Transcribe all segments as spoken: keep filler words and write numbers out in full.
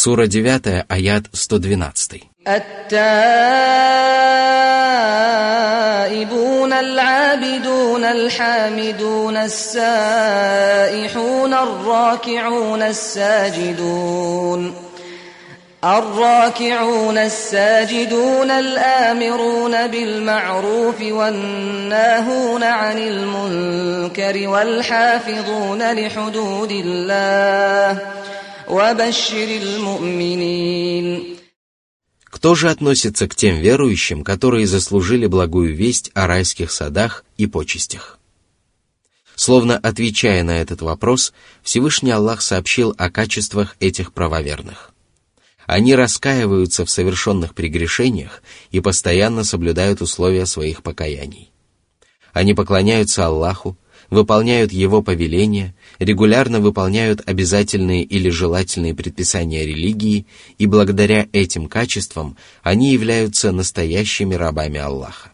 Сура девять, аят сто двенадцать. التائبون العابدون الحامدون السائحون الراكعون الساجدون الراكعون الساجدون الآمرون بالمعروف والناهون عن المنكر والحافظون لحدود الله وبشر المؤمنين. Кто же относится к тем верующим, которые заслужили благую весть о райских садах и почестях? Словно отвечая на этот вопрос, Всевышний Аллах сообщил о качествах этих правоверных. Они раскаиваются в совершенных прегрешениях и постоянно соблюдают условия своих покаяний. Они поклоняются Аллаху, выполняют Его повеления, регулярно выполняют обязательные или желательные предписания религии, и благодаря этим качествам они являются настоящими рабами Аллаха.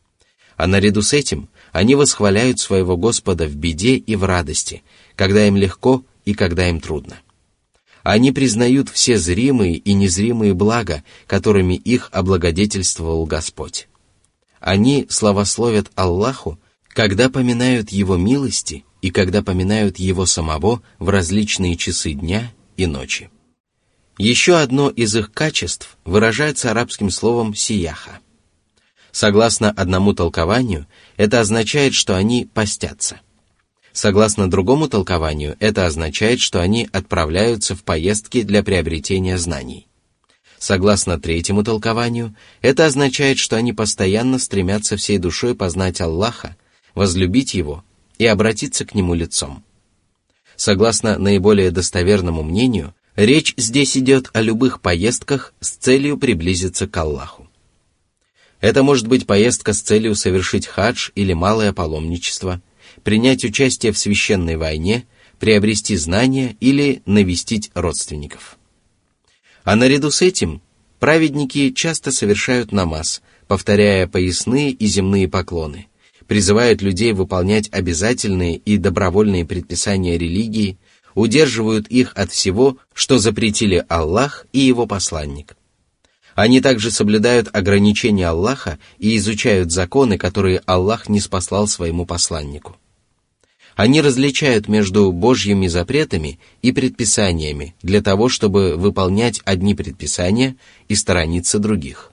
А наряду с этим они восхваляют своего Господа в беде и в радости, когда им легко и когда им трудно. Они признают все зримые и незримые блага, которыми их облагодетельствовал Господь. Они славословят Аллаху, когда поминают Его милости и когда поминают Его самого в различные часы дня и ночи. Еще одно из их качеств выражается арабским словом «сияха». Согласно одному толкованию, это означает, что они постятся. Согласно другому толкованию, это означает, что они отправляются в поездки для приобретения знаний. Согласно третьему толкованию, это означает, что они постоянно стремятся всей душой познать Аллаха, возлюбить Его и обратиться к Нему лицом. Согласно наиболее достоверному мнению, речь здесь идет о любых поездках с целью приблизиться к Аллаху. Это может быть поездка с целью совершить хадж или малое паломничество, принять участие в священной войне, приобрести знания или навестить родственников. А наряду с этим праведники часто совершают намаз, повторяя поясные и земные поклоны, призывают людей выполнять обязательные и добровольные предписания религии, удерживают их от всего, что запретили Аллах и Его посланник. Они также соблюдают ограничения Аллаха и изучают законы, которые Аллах ниспослал своему посланнику. Они различают между Божьими запретами и предписаниями для того, чтобы выполнять одни предписания и сторониться других.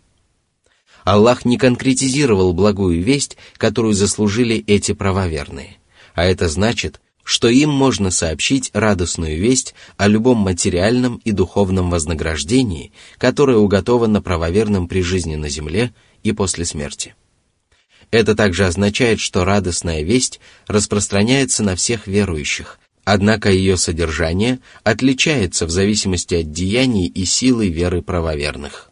Аллах не конкретизировал благую весть, которую заслужили эти правоверные, а это значит, что им можно сообщить радостную весть о любом материальном и духовном вознаграждении, которое уготовано правоверным при жизни на земле и после смерти. Это также означает, что радостная весть распространяется на всех верующих, однако ее содержание отличается в зависимости от деяний и силы веры правоверных.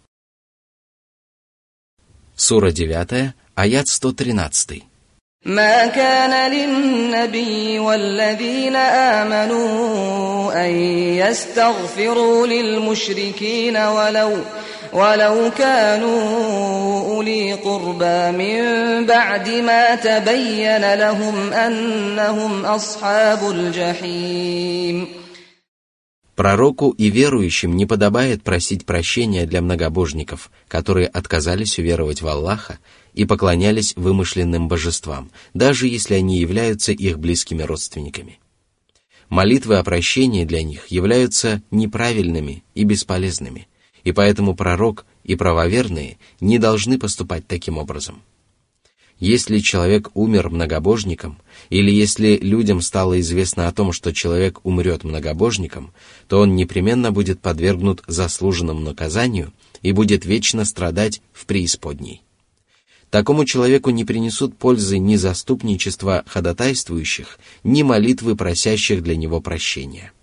Сура девять, аят сто тринадцать. ما كان للنبي والذين آمنوا أن يستغفروا للمشركين ولو ولو كانوا أولي قربى من بعد ما تبين لهم أنهم أصحاب الجحيم. Пророку и верующим не подобает просить прощения для многобожников, которые отказались уверовать в Аллаха и поклонялись вымышленным божествам, даже если они являются их близкими родственниками. Молитвы о прощении для них являются неправильными и бесполезными, и поэтому пророк и правоверные не должны поступать таким образом. Если человек умер многобожником, или если людям стало известно о том, что человек умрет многобожником, то он непременно будет подвергнут заслуженному наказанию и будет вечно страдать в преисподней. Такому человеку не принесут пользы ни заступничества ходатайствующих, ни молитвы просящих для него прощения.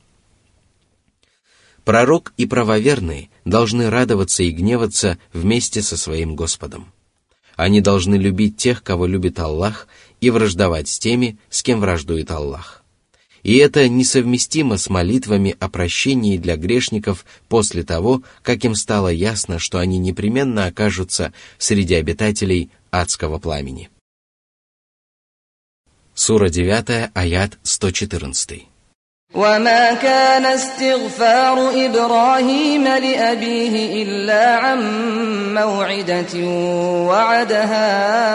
Пророк и правоверные должны радоваться и гневаться вместе со своим Господом. Они должны любить тех, кого любит Аллах, и враждовать с теми, с кем враждует Аллах. И это несовместимо с молитвами о прощении для грешников после того, как им стало ясно, что они непременно окажутся среди обитателей адского пламени. Сура девять, аят сто четырнадцать. وما كان استغفار إبراهيم لأبيه إلا عن موعدة وعدها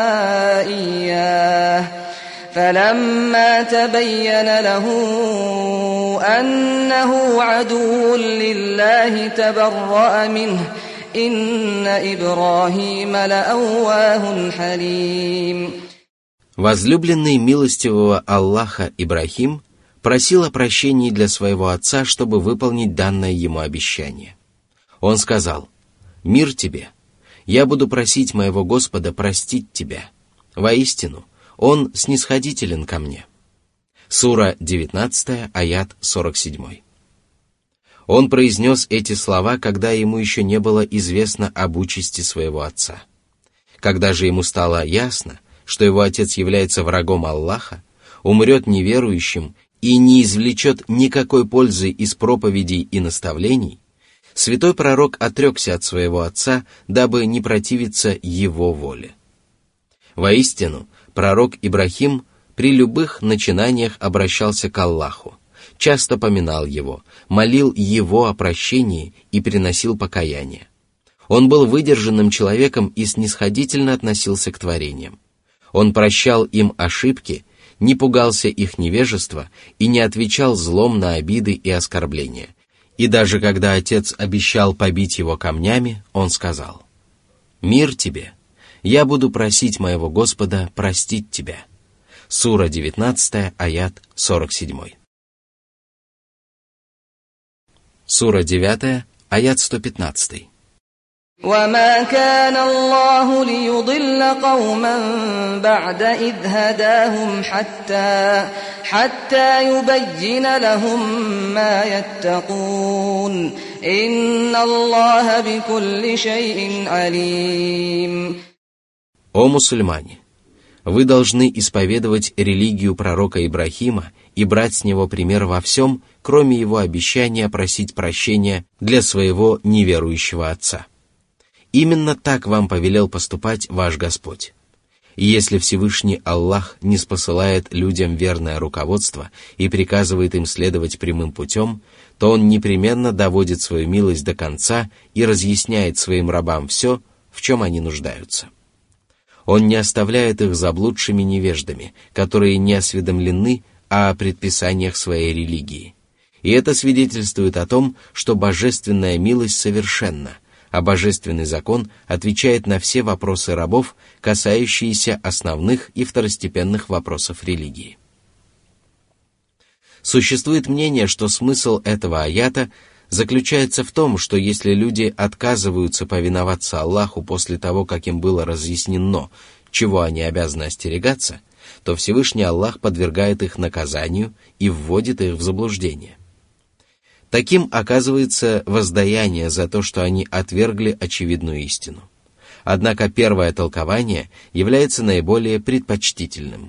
إياه فلما تبين له أنه عدو لله تبرأ منه إن إبراهيم لأواه حليم. Возлюбленный милостивого Аллаха Ибрахим просил о прощении для своего отца, чтобы выполнить данное ему обещание. Он сказал: «Мир тебе! Я буду просить моего Господа простить тебя. Воистину, Он снисходителен ко мне». Сура девятнадцатая, аят сорок семь. Он произнес эти слова, когда ему еще не было известно об участи своего отца. Когда же ему стало ясно, что его отец является врагом Аллаха, умрет неверующим и не извлечет никакой пользы из проповедей и наставлений, святой пророк отрекся от своего отца, дабы не противиться его воле. Воистину, пророк Ибрахим при любых начинаниях обращался к Аллаху, часто поминал его, молил его о прощении и приносил покаяние. Он был выдержанным человеком и снисходительно относился к творениям. Он прощал им ошибки, не пугался их невежества и не отвечал злом на обиды и оскорбления. И даже когда отец обещал побить его камнями, он сказал: «Мир тебе! Я буду просить моего Господа простить тебя». Сура девятнадцатая, аят сорок семь. Сура девятая, аят сто пятнадцатый. وما كان الله ليضل قوما بعد إذ هداهم حتى حتى يبين لهم ما يتقون إن الله بكل شيء عليم. О мусульмане! Вы должны исповедовать религию пророка Ибрахима и брать с него пример во всем, кроме его обещания просить прощения для своего неверующего отца. Именно так вам повелел поступать ваш Господь. И если Всевышний Аллах не спосылает людям верное руководство и приказывает им следовать прямым путем, то Он непременно доводит свою милость до конца и разъясняет своим рабам все, в чем они нуждаются. Он не оставляет их заблудшими невеждами, которые не осведомлены о предписаниях своей религии. И это свидетельствует о том, что божественная милость совершенна, а божественный закон отвечает на все вопросы рабов, касающиеся основных и второстепенных вопросов религии. Существует мнение, что смысл этого аята заключается в том, что если люди отказываются повиноваться Аллаху после того, как им было разъяснено, чего они обязаны остерегаться, то Всевышний Аллах подвергает их наказанию и вводит их в заблуждение. Таким оказывается воздаяние за то, что они отвергли очевидную истину. Однако первое толкование является наиболее предпочтительным.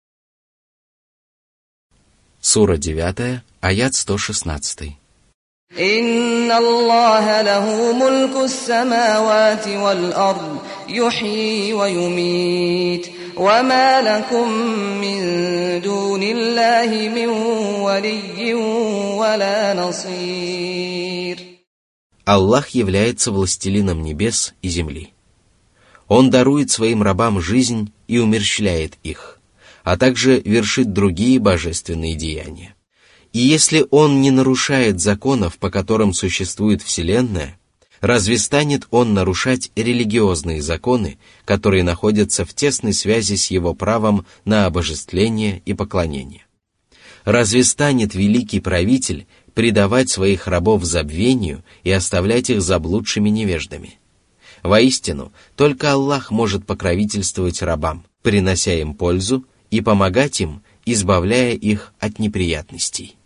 Сура девятая, аят сто шестнадцатый. «Инна Аллаха лаху мульку ас-самавати вал-ард, юхьи ва юмит, ва ма лакум мин дуниллахи мин валийин ва ла насир». Аллах является властелином небес и земли. Он дарует своим рабам жизнь и умерщвляет их, а также вершит другие божественные деяния. И если он не нарушает законов, по которым существует Вселенная, разве станет он нарушать религиозные законы, которые находятся в тесной связи с его правом на обожествление и поклонение? Разве станет великий правитель предавать своих рабов забвению и оставлять их заблудшими невеждами? Воистину, только Аллах может покровительствовать рабам, принося им пользу и помогать им, избавляя их от неприятностей.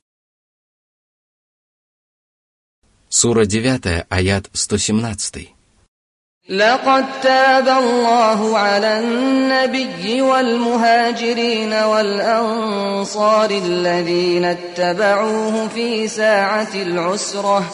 Сура девятая, аят сто семнадцатый. لقد تاب الله على النبي والمهاجرين والأنصار الذين اتبعوه في ساعة العسرة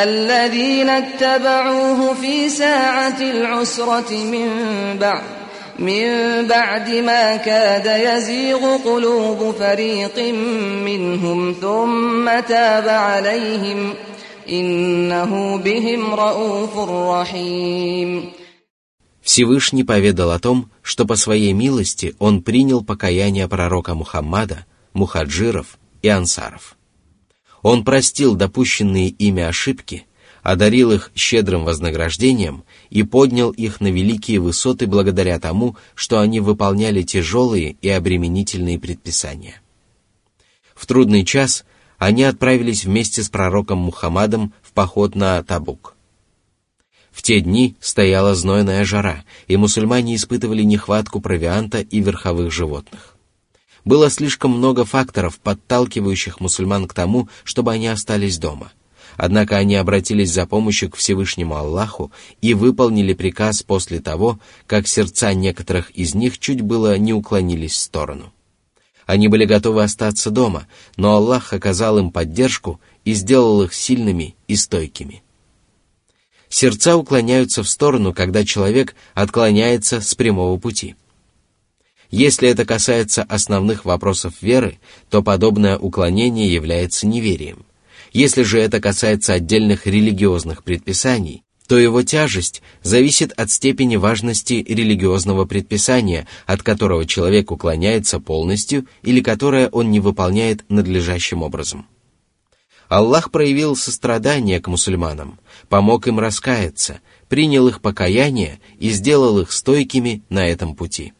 الذين اتبعوه في ساعة العسرة من بعد من بعد ما كاد يزيغ قلوب فريق منهم ثم تاب عليهم إنه بهم رؤوف رحيم. Всевышний поведал о том, что по своей милости Он принял покаяние пророка Мухаммада, мухаджиров и ансаров. Он простил допущенные ими ошибки, одарил их щедрым вознаграждением и поднял их на великие высоты благодаря тому, что они выполняли тяжелые и обременительные предписания. В трудный час они отправились вместе с пророком Мухаммадом в поход на Табук. В те дни стояла знойная жара, и мусульмане испытывали нехватку провианта и верховых животных. Было слишком много факторов, подталкивающих мусульман к тому, чтобы они остались дома. Однако они обратились за помощью к Всевышнему Аллаху и выполнили приказ после того, как сердца некоторых из них чуть было не уклонились в сторону. Они были готовы остаться дома, но Аллах оказал им поддержку и сделал их сильными и стойкими. Сердца уклоняются в сторону, когда человек отклоняется с прямого пути. Если это касается основных вопросов веры, то подобное уклонение является неверием. Если же это касается отдельных религиозных предписаний, то его тяжесть зависит от степени важности религиозного предписания, от которого человек уклоняется полностью или которое он не выполняет надлежащим образом. Аллах проявил сострадание к мусульманам, помог им раскаяться, принял их покаяние и сделал их стойкими на этом пути.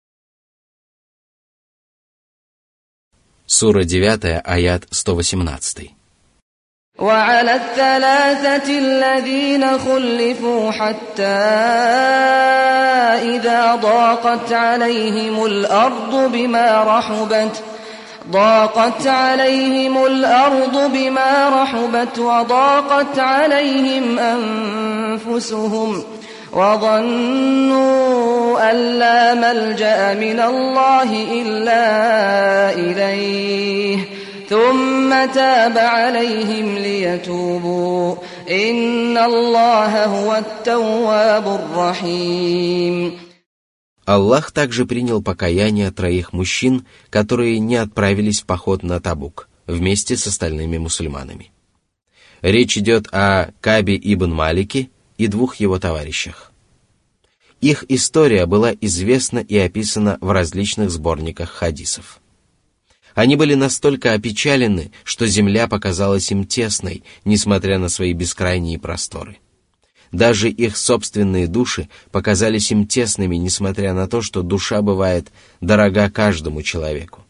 Сура девять, аят сто восемнадцать. وعلى الثلاثة الذين خلفوا حتى إذا ضاقت عليهم الأرض بما رحبت ضاقت عليهم الأرض بما رحبت وضاقت عليهم أنفسهم وظنوا أن لا ملجأ من الله إلا إليه ثم تاب عليهم ليتوبوا إن الله هو التواب الرحيم. Аллах также принял покаяние троих мужчин, которые не отправились в поход на Табук вместе с остальными мусульманами. Речь идет о Кабе ибн Малике и двух его товарищах. Их история была известна и описана в различных сборниках хадисов. Они были настолько опечалены, что земля показалась им тесной, несмотря на свои бескрайние просторы. Даже их собственные души показались им тесными, несмотря на то, что душа бывает дорога каждому человеку.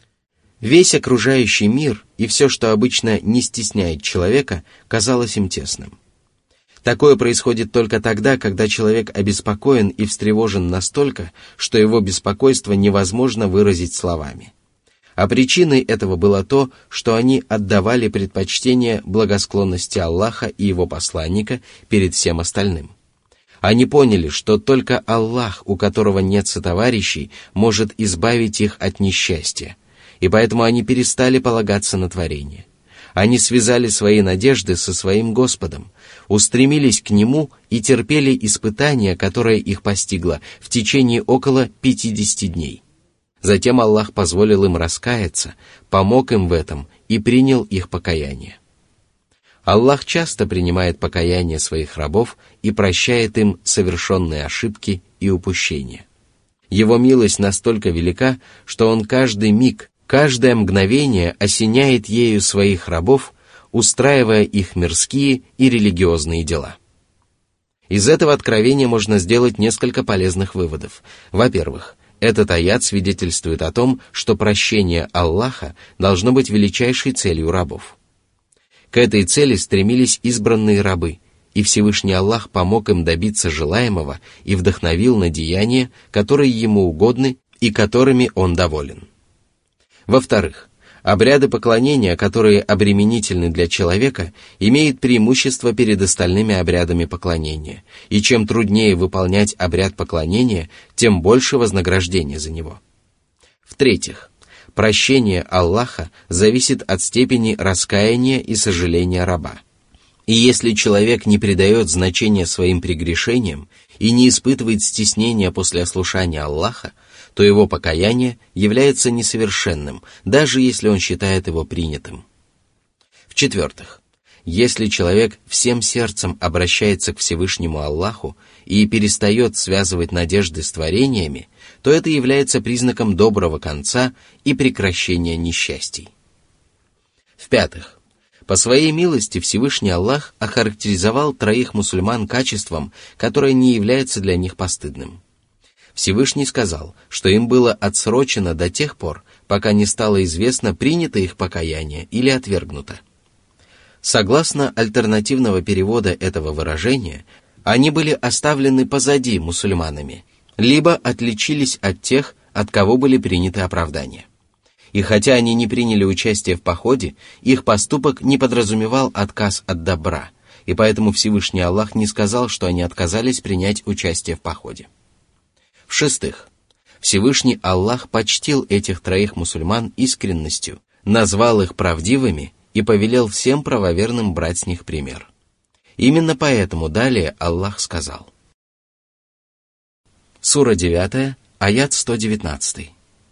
Весь окружающий мир и все, что обычно не стесняет человека, казалось им тесным. Такое происходит только тогда, когда человек обеспокоен и встревожен настолько, что его беспокойство невозможно выразить словами. А причиной этого было то, что они отдавали предпочтение благосклонности Аллаха и Его посланника перед всем остальным. Они поняли, что только Аллах, у которого нет сотоварищей, может избавить их от несчастья, и поэтому они перестали полагаться на творение. Они связали свои надежды со своим Господом, устремились к Нему и терпели испытание, которое их постигло в течение около пятидесяти дней. Затем Аллах позволил им раскаяться, помог им в этом и принял их покаяние. Аллах часто принимает покаяние своих рабов и прощает им совершенные ошибки и упущения. Его милость настолько велика, что Он каждый миг, каждое мгновение осеняет ею своих рабов, устраивая их мирские и религиозные дела. Из этого откровения можно сделать несколько полезных выводов. Во-первых, этот аят свидетельствует о том, что прощение Аллаха должно быть величайшей целью рабов. К этой цели стремились избранные рабы, и Всевышний Аллах помог им добиться желаемого и вдохновил на деяния, которые Ему угодны и которыми Он доволен. Во-вторых, обряды поклонения, которые обременительны для человека, имеют преимущество перед остальными обрядами поклонения, и чем труднее выполнять обряд поклонения, тем больше вознаграждения за него. В-третьих, прощение Аллаха зависит от степени раскаяния и сожаления раба. И если человек не придает значения своим прегрешениям и не испытывает стеснения после ослушания Аллаха, то его покаяние является несовершенным, даже если он считает его принятым. В-четвертых, если человек всем сердцем обращается к Всевышнему Аллаху и перестает связывать надежды с творениями, то это является признаком доброго конца и прекращения несчастий. В-пятых, по своей милости Всевышний Аллах охарактеризовал троих мусульман качеством, которое не является для них постыдным. Всевышний сказал, что им было отсрочено до тех пор, пока не стало известно, принято их покаяние или отвергнуто. Согласно альтернативного перевода этого выражения, они были оставлены позади мусульманами, либо отличились от тех, от кого были приняты оправдания. И хотя они не приняли участие в походе, их поступок не подразумевал отказ от добра, и поэтому Всевышний Аллах не сказал, что они отказались принять участие в походе. В-шестых, Всевышний Аллах почтил этих троих мусульман искренностью, назвал их правдивыми и повелел всем правоверным брать с них пример. Именно поэтому далее Аллах сказал. Сура девятая, аят сто девятнадцатый.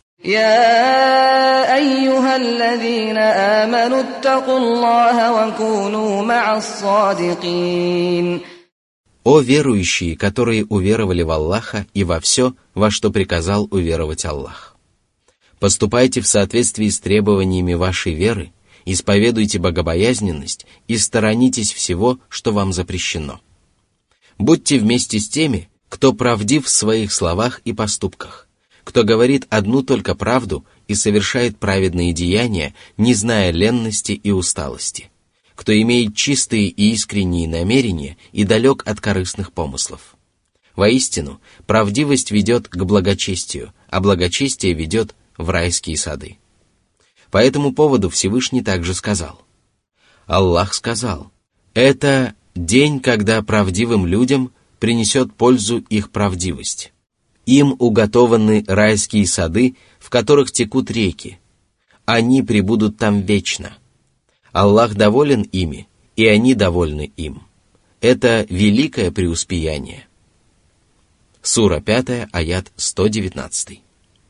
يا أيها الذين آمنوا اتقوا الله وكونوا مع الصادقين. О верующие, которые уверовали в Аллаха и во все, во что приказал уверовать Аллах. Поступайте в соответствии с требованиями вашей веры, исповедуйте богобоязненность и сторонитесь всего, что вам запрещено. Будьте вместе с теми, кто правдив в своих словах и поступках, кто говорит одну только правду и совершает праведные деяния, не зная ленности и усталости, кто имеет чистые и искренние намерения и далек от корыстных помыслов. Воистину, правдивость ведет к благочестию, а благочестие ведет в райские сады. По этому поводу Всевышний также сказал. Аллах сказал: «Это день, когда правдивым людям принесет пользу их правдивость. Им уготованы райские сады, в которых текут реки. Они пребудут там вечно. Аллах доволен ими, и они довольны им. Это великое преуспеяние». Сура пятая, аят сто девятнадцатый.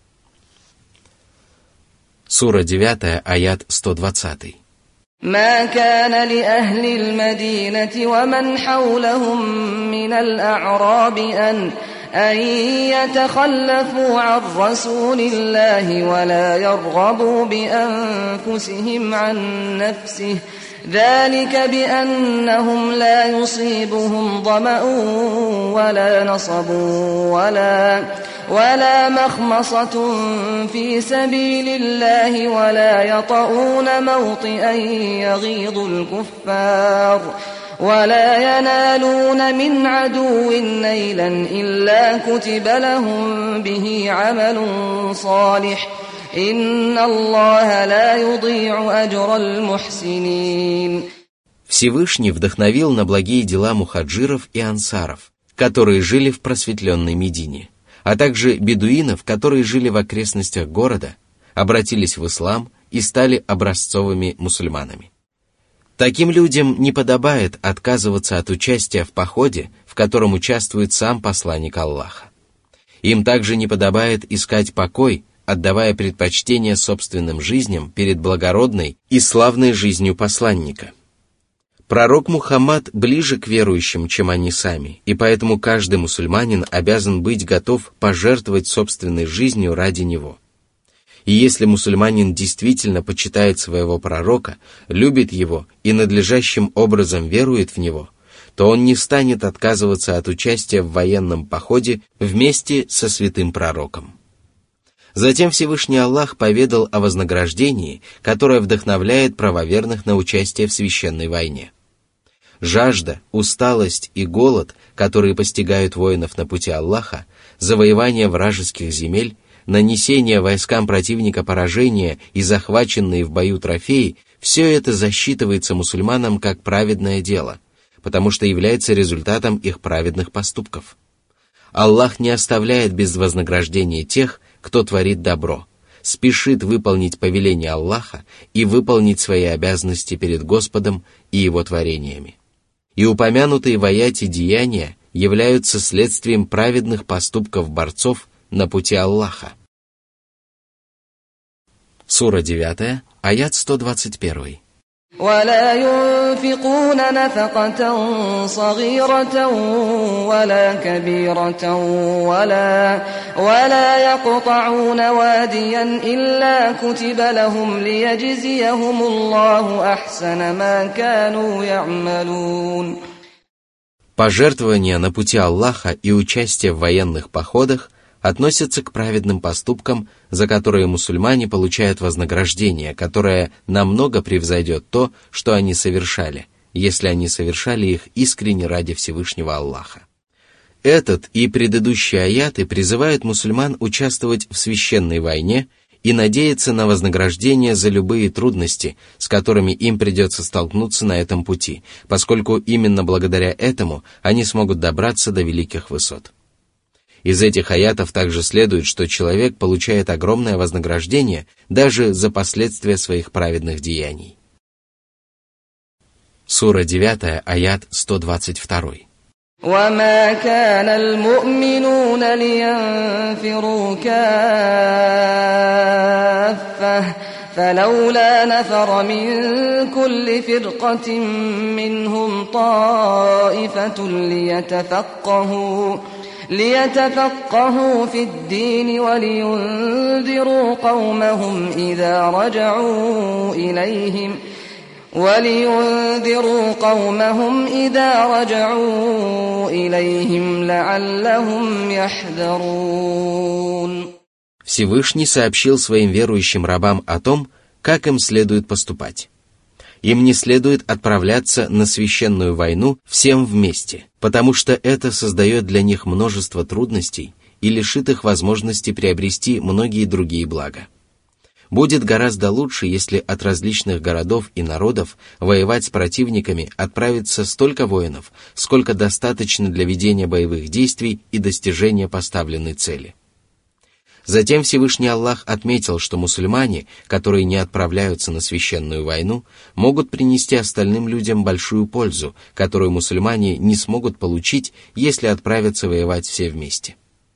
Сура девятая, аят сто двадцатый. ما كان لأهل المدينة ومن حولهم من الأعراب أن أن يتخلفوا عن رسول الله ولا يرغبوا بأنفسهم عن نفسه ذلك بأنهم لا يصيبهم ظمأ ولا نصب ولا ولا مخمصة في سبيل الله ولا يطؤون موطئا يغيظ الكفار ولا ينالون من عدو نيلا إلا كتب لهم به عمل صالح إن الله لا يضيع أجر المحسنين. Всевышний вдохновил на благие дела мухаджиров и ансаров, которые жили в просветленной Медине, а также бедуинов, которые жили в окрестностях города, обратились в ислам и стали образцовыми мусульманами. Таким людям не подобает отказываться от участия в походе, в котором участвует сам посланник Аллаха. Им также не подобает искать покой, отдавая предпочтение собственным жизням перед благородной и славной жизнью посланника. Пророк Мухаммад ближе к верующим, чем они сами, и поэтому каждый мусульманин обязан быть готов пожертвовать собственной жизнью ради него. И если мусульманин действительно почитает своего пророка, любит его и надлежащим образом верует в него, то он не станет отказываться от участия в военном походе вместе со святым пророком. Затем Всевышний Аллах поведал о вознаграждении, которое вдохновляет правоверных на участие в священной войне. Жажда, усталость и голод, которые постигают воинов на пути Аллаха, завоевание вражеских земель, нанесение войскам противника поражения и захваченные в бою трофеи – все это засчитывается мусульманам как праведное дело, потому что является результатом их праведных поступков. Аллах не оставляет без вознаграждения тех, кто творит добро, спешит выполнить повеление Аллаха и выполнить свои обязанности перед Господом и Его творениями. И упомянутые в аяте деяния являются следствием праведных поступков борцов на пути Аллаха. Сура девятая, аят сто двадцать один. ولا ينفقون نفقة صغيرة ولا كبيرة ولا ولا يقطعون واديا إلا كتب لهم ليجزيهم الله أحسن ما كانوا يعملون. Пожертвования на пути Аллаха и участие в военных походах относятся к праведным поступкам, за которые мусульмане получают вознаграждение, которое намного превзойдет то, что они совершали, если они совершали их искренне ради Всевышнего Аллаха. Этот и предыдущие аяты призывают мусульман участвовать в священной войне и надеяться на вознаграждение за любые трудности, с которыми им придется столкнуться на этом пути, поскольку именно благодаря этому они смогут добраться до великих высот. Из этих аятов также следует, что человек получает огромное вознаграждение даже за последствия своих праведных деяний. Сура девятая, аят сто двадцать два. وما كان المؤمنون لينفروا كافة فلولا نفر من كل فرقة منهم طائفة ليتفقهوا ليتفقهوا في الدين ولينذروا قومهم إذا رجعوا إليهم ولينذروا قومهم إذا رجعوا إليهم لعلهم يحذرون. Всевышний сообщил своим верующим рабам о том, как им следует поступать. Им не следует отправляться на священную войну всем вместе, потому что это создает для них множество трудностей и лишит их возможности приобрести многие другие блага. Будет гораздо лучше, если от различных городов и народов воевать с противниками отправится столько воинов, сколько достаточно для ведения боевых действий и достижения поставленной цели. Затем Всевышний Аллах отметил, что мусульмане, которые не отправляются на священную войну, могут принести остальным людям большую пользу, которую мусульмане не смогут получить, если отправятся воевать все вместе.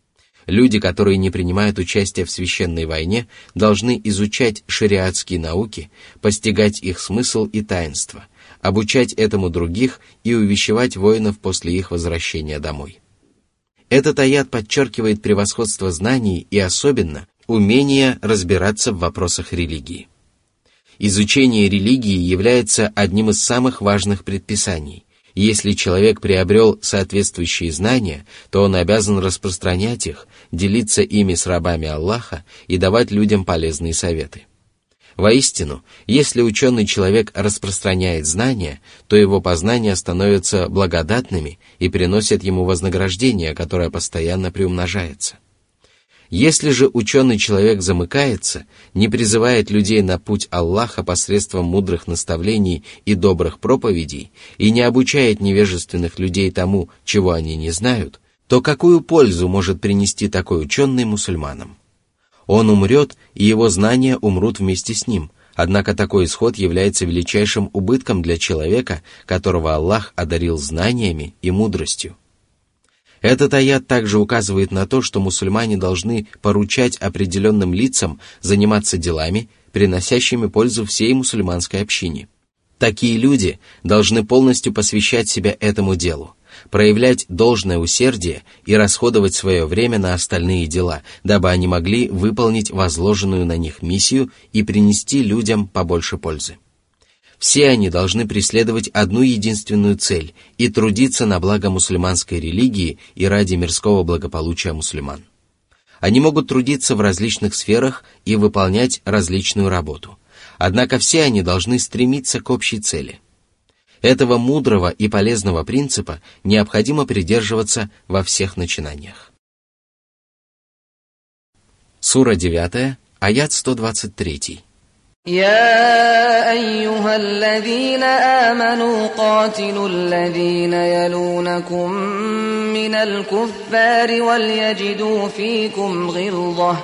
Люди, которые не принимают участие в священной войне, должны изучать шариатские науки, постигать их смысл и таинство, обучать этому других и увещевать воинов после их возвращения домой. Этот аят подчеркивает превосходство знаний и особенно умение разбираться в вопросах религии. Изучение религии является одним из самых важных предписаний. Если человек приобрел соответствующие знания, то он обязан распространять их, делиться ими с рабами Аллаха и давать людям полезные советы. Воистину, если ученый человек распространяет знания, то его познания становятся благодатными и приносят ему вознаграждение, которое постоянно приумножается. Если же ученый человек замыкается, не призывает людей на путь Аллаха посредством мудрых наставлений и добрых проповедей и не обучает невежественных людей тому, чего они не знают, то какую пользу может принести такой ученый мусульманам? Он умрет, и его знания умрут вместе с ним, однако такой исход является величайшим убытком для человека, которого Аллах одарил знаниями и мудростью. Этот аят также указывает на то, что мусульмане должны поручать определенным лицам заниматься делами, приносящими пользу всей мусульманской общине. Такие люди должны полностью посвящать себя этому делу, проявлять должное усердие и расходовать свое время на остальные дела, дабы они могли выполнить возложенную на них миссию и принести людям побольше пользы. Все они должны преследовать одну единственную цель и трудиться на благо мусульманской религии и ради мирского благополучия мусульман. Они могут трудиться в различных сферах и выполнять различную работу, однако все они должны стремиться к общей цели. Этого мудрого и полезного принципа необходимо придерживаться во всех начинаниях. Сура девятая, аят сто двадцать три. يا أيها الذين آمنوا قاتلوا الذين يلونكم من الكفار وليجدوا فيكم غلظة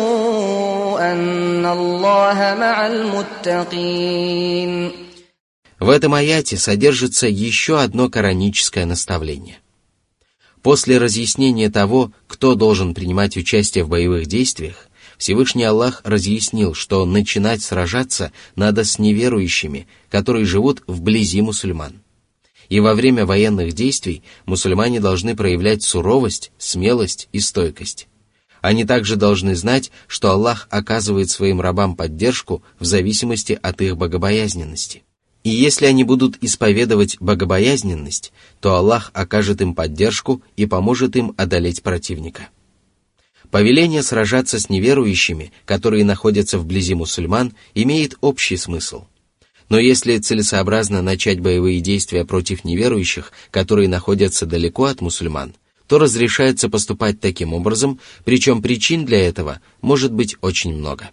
واعلموا أن الله مع المتقين. В этом аяте содержится еще одно кораническое наставление. После разъяснения того, кто должен принимать участие в боевых действиях, Всевышний Аллах разъяснил, что начинать сражаться надо с неверующими, которые живут вблизи мусульман. И во время военных действий мусульмане должны проявлять суровость, смелость и стойкость. Они также должны знать, что Аллах оказывает своим рабам поддержку в зависимости от их богобоязненности. И если они будут исповедовать богобоязненность, то Аллах окажет им поддержку и поможет им одолеть противника. Повеление сражаться с неверующими, которые находятся вблизи мусульман, имеет общий смысл. Но если целесообразно начать боевые действия против неверующих, которые находятся далеко от мусульман, то разрешается поступать таким образом, причем причин для этого может быть очень много.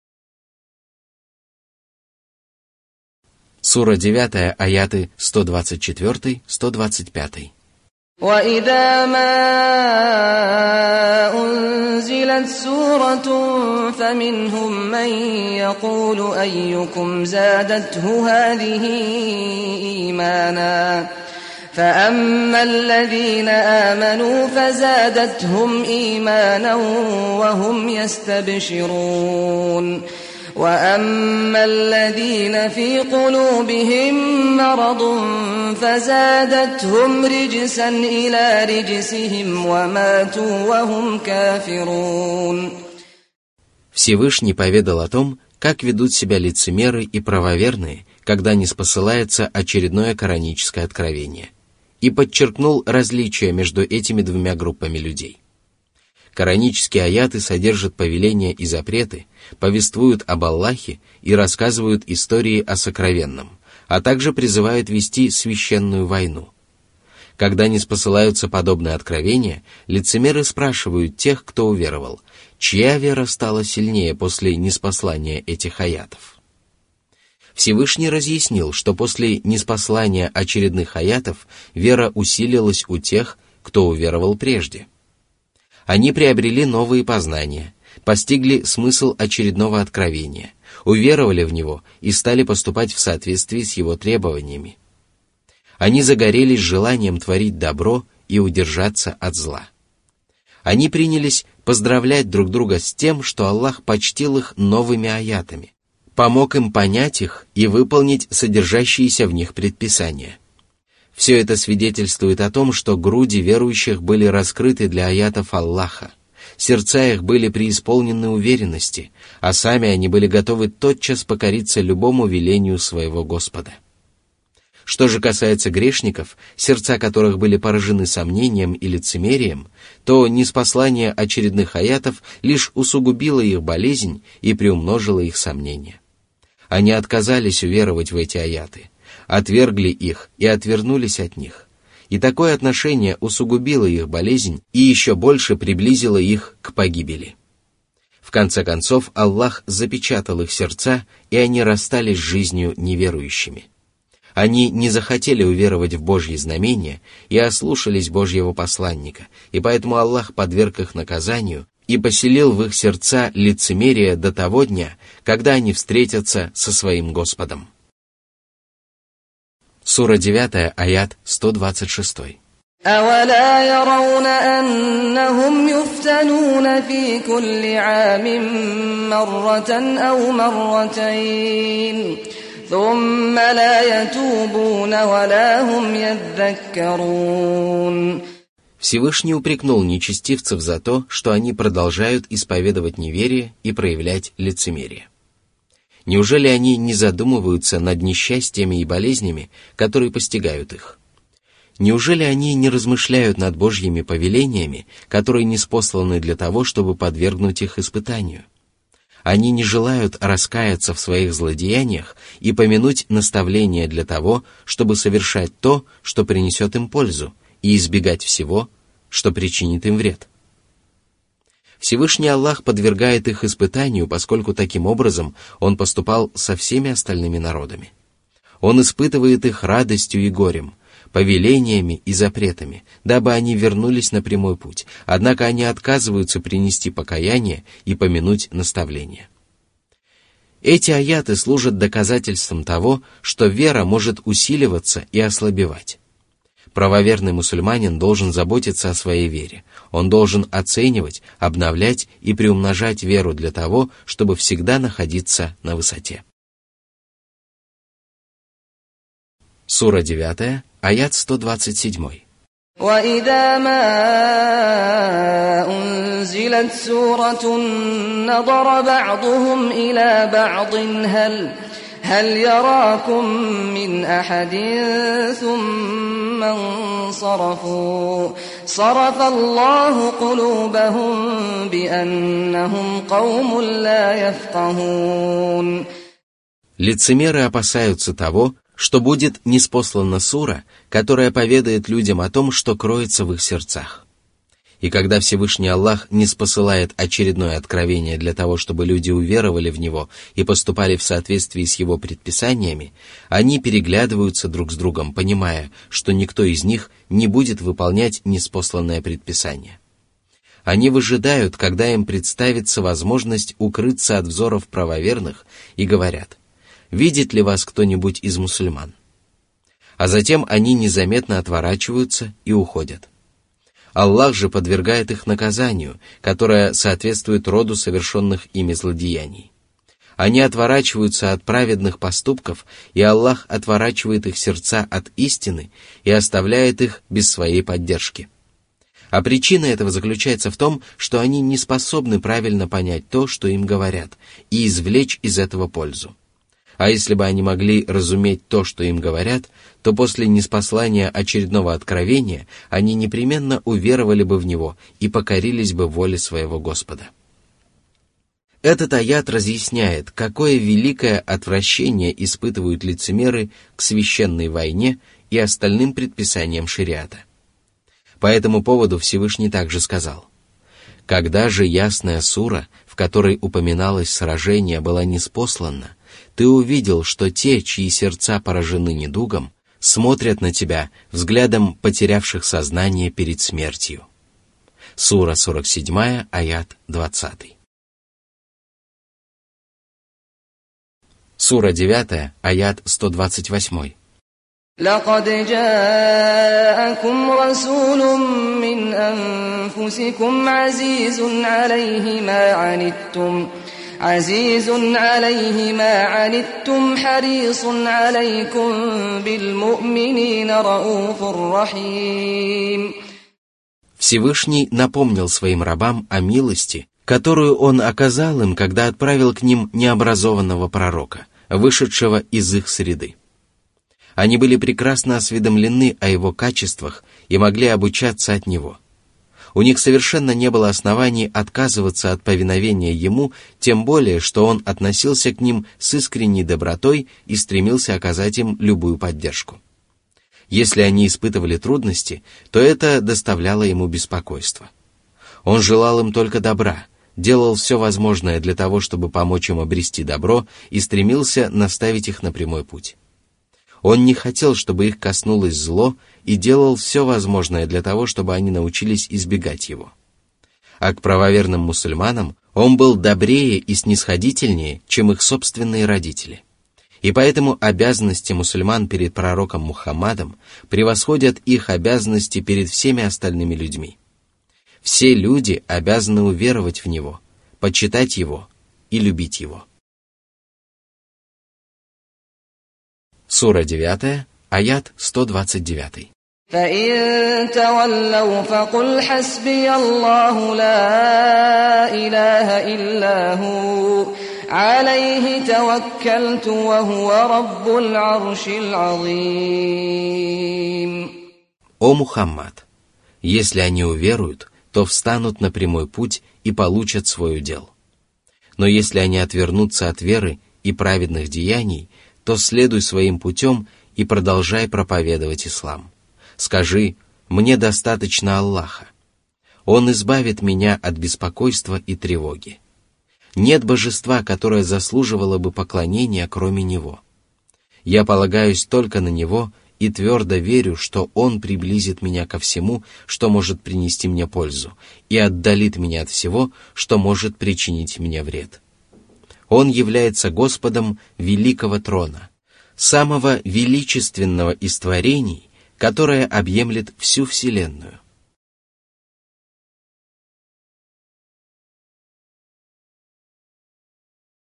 Сура девять, аяты сто двадцать четыре - сто двадцать пять. وَإِذَا مَا أُنْزِلَتْ سُورَةٌ فَمِنْهُمْ مَنْ يَقُولُ أَيُّكُمْ زَادَتْهُ هَذِهِ إِيمَانًا فَأَمَّا الَّذِينَ آمَنُوا فَزَادَتْهُمْ إِيمَانًا وَهُمْ يَسْتَبْشِرُونَ وَأَمَّا الَّذِينَ فِي قُلُوبِهِم مَّرَضٌ فَزَادَتْهُمْ رِجْسًا إِلَى رِجْسِهِمْ وَمَاتُوا وَهُمْ كَافِرُونَ. Всевышний поведал о том, как ведут себя лицемеры и правоверные, когда ниспосылается очередное кораническое откровение, и подчеркнул различия между этими двумя группами людей. Коранические аяты содержат повеления и запреты, повествуют об Аллахе и рассказывают истории о сокровенном, а также призывают вести священную войну. Когда ниспосылаются подобные откровения, лицемеры спрашивают тех, кто уверовал, чья вера стала сильнее после ниспослания этих аятов. Всевышний разъяснил, что после ниспослания очередных аятов вера усилилась у тех, кто уверовал прежде. Они приобрели новые познания, постигли смысл очередного откровения, уверовали в него и стали поступать в соответствии с его требованиями. Они загорелись желанием творить добро и удержаться от зла. Они принялись поздравлять друг друга с тем, что Аллах почтил их новыми аятами, помог им понять их и выполнить содержащиеся в них предписания. Все это свидетельствует о том, что груди верующих были раскрыты для аятов Аллаха, сердца их были преисполнены уверенности, а сами они были готовы тотчас покориться любому велению своего Господа. Что же касается грешников, сердца которых были поражены сомнением и лицемерием, то ниспослание очередных аятов лишь усугубило их болезнь и приумножило их сомнения. Они отказались уверовать в эти аяты, отвергли их и отвернулись от них, и такое отношение усугубило их болезнь и еще больше приблизило их к погибели. В конце концов, Аллах запечатал их сердца, и они расстались с жизнью неверующими. Они не захотели уверовать в Божьи знамения и ослушались Божьего посланника, и поэтому Аллах подверг их наказанию и поселил в их сердца лицемерие до того дня, когда они встретятся со своим Господом. Сура девять, аят сто двадцать шесть. أَوَلَا يَرَوْنَ أَنَّهُمْ يُفْتَنُونَ فِي كُلِّ عَامٍ مَرَّةً أَوْ مَرَّتَيْنِ ثُمَّ لَا يَتُوبُونَ وَلَا هُمْ يَذَّكَّرُونَ. Всевышний упрекнул нечестивцев за то, что они продолжают исповедовать неверие и проявлять лицемерие. Неужели они не задумываются над несчастьями и болезнями, которые постигают их? Неужели они не размышляют над Божьими повелениями, которые ниспосланы для того, чтобы подвергнуть их испытанию? Они не желают раскаяться в своих злодеяниях и помянуть наставления для того, чтобы совершать то, что принесет им пользу, и избегать всего, что причинит им вред. Всевышний Аллах подвергает их испытанию, поскольку таким образом Он поступал со всеми остальными народами. Он испытывает их радостью и горем, повелениями и запретами, дабы они вернулись на прямой путь, однако они отказываются принести покаяние и помянуть наставления. Эти аяты служат доказательством того, что вера может усиливаться и ослабевать. Правоверный мусульманин должен заботиться о своей вере. Он должен оценивать, обновлять и приумножать веру для того, чтобы всегда находиться на высоте. Сура девятая, аят сто двадцать семь. وَإِذَا مَا أُنْزِلَتْ سُورَةٌ نَظَرَ بَعْضُهُمْ إِلَى بَعْضٍ هَلْ هَلْ يَرَاكُمْ مِنْ أَحَدٍ ثُمَّ انصَرَفُوا صَرَفَ اللَّهُ قُلُوبَهُمْ بِأَنَّهُمْ قَوْمٌ لَا يَفْقَهُونَ. Лицемеры опасаются того, что будет ниспослана сура, которая поведает людям о том, что кроется в их сердцах. И когда Всевышний Аллах ниспосылает очередное откровение для того, чтобы люди уверовали в него и поступали в соответствии с его предписаниями, они переглядываются друг с другом, понимая, что никто из них не будет выполнять ниспосланное предписание. Они выжидают, когда им представится возможность укрыться от взоров правоверных, и говорят: «Видит ли вас кто-нибудь из мусульман?» А затем они незаметно отворачиваются и уходят. Аллах же подвергает их наказанию, которое соответствует роду совершенных ими злодеяний. Они отворачиваются от праведных поступков, и Аллах отворачивает их сердца от истины и оставляет их без своей поддержки. А причина этого заключается в том, что они не способны правильно понять то, что им говорят, и извлечь из этого пользу. А если бы они могли разуметь то, что им говорят, то после ниспослания очередного откровения они непременно уверовали бы в него и покорились бы воле своего Господа. Этот аят разъясняет, какое великое отвращение испытывают лицемеры к священной войне и остальным предписаниям шариата. По этому поводу Всевышний также сказал: «Когда же ясная сура, в которой упоминалось сражение, была ниспослана, ты увидел, что те, чьи сердца поражены недугом, смотрят на тебя взглядом потерявших сознание перед смертью». Сура сорок семь, аят двадцать. Сура девять, аят сто двадцать восемь. لقد جاءكم رسول من أنفسكم عزيز عليه ما عنتم عزيز عليه ما عنتم حريص عليكم بالمؤمنين رؤوف رحيم. Всевышний напомнил своим рабам о милости, которую Он оказал им, когда отправил к ним необразованного пророка, вышедшего из их среды. Они были прекрасно осведомлены о его качествах и могли обучаться от него. У них совершенно не было оснований отказываться от повиновения ему, тем более, что он относился к ним с искренней добротой и стремился оказать им любую поддержку. Если они испытывали трудности, то это доставляло ему беспокойство. Он желал им только добра, делал все возможное для того, чтобы помочь им обрести добро, и стремился наставить их на прямой путь. Он не хотел, чтобы их коснулось зло, и делал все возможное для того, чтобы они научились избегать его. А к правоверным мусульманам он был добрее и снисходительнее, чем их собственные родители. И поэтому обязанности мусульман перед пророком Мухаммадом превосходят их обязанности перед всеми остальными людьми. Все люди обязаны уверовать в него, почитать его и любить его. Сура девять, аят сто двадцать девять. فَإِن تَوَلَّوْا فَقُلْ حَسْبِيَ اللَّهُ لَا إِلَهَ إِلَّا هُوَ عَلَيْهِ تَوَكَّلْتُ وَهُوَ رَبُّ الْعَرْشِ الْعَظِيمِ. О Мухаммад, если они уверуют, то встанут на прямой путь и получат свой удел. Но если они отвернутся от веры и праведных деяний, то следуй своим путем и продолжай проповедовать ислам. Скажи: «Мне достаточно Аллаха. Он избавит меня от беспокойства и тревоги. Нет божества, которое заслуживало бы поклонения, кроме Него. Я полагаюсь только на Него и твердо верю, что Он приблизит меня ко всему, что может принести мне пользу, и отдалит меня от всего, что может причинить мне вред. Он является Господом великого трона, самого величественного из творений, которое объемлет всю вселенную.